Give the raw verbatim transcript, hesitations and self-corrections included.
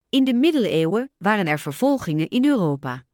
In de middeleeuwen waren er vervolgingen in Europa.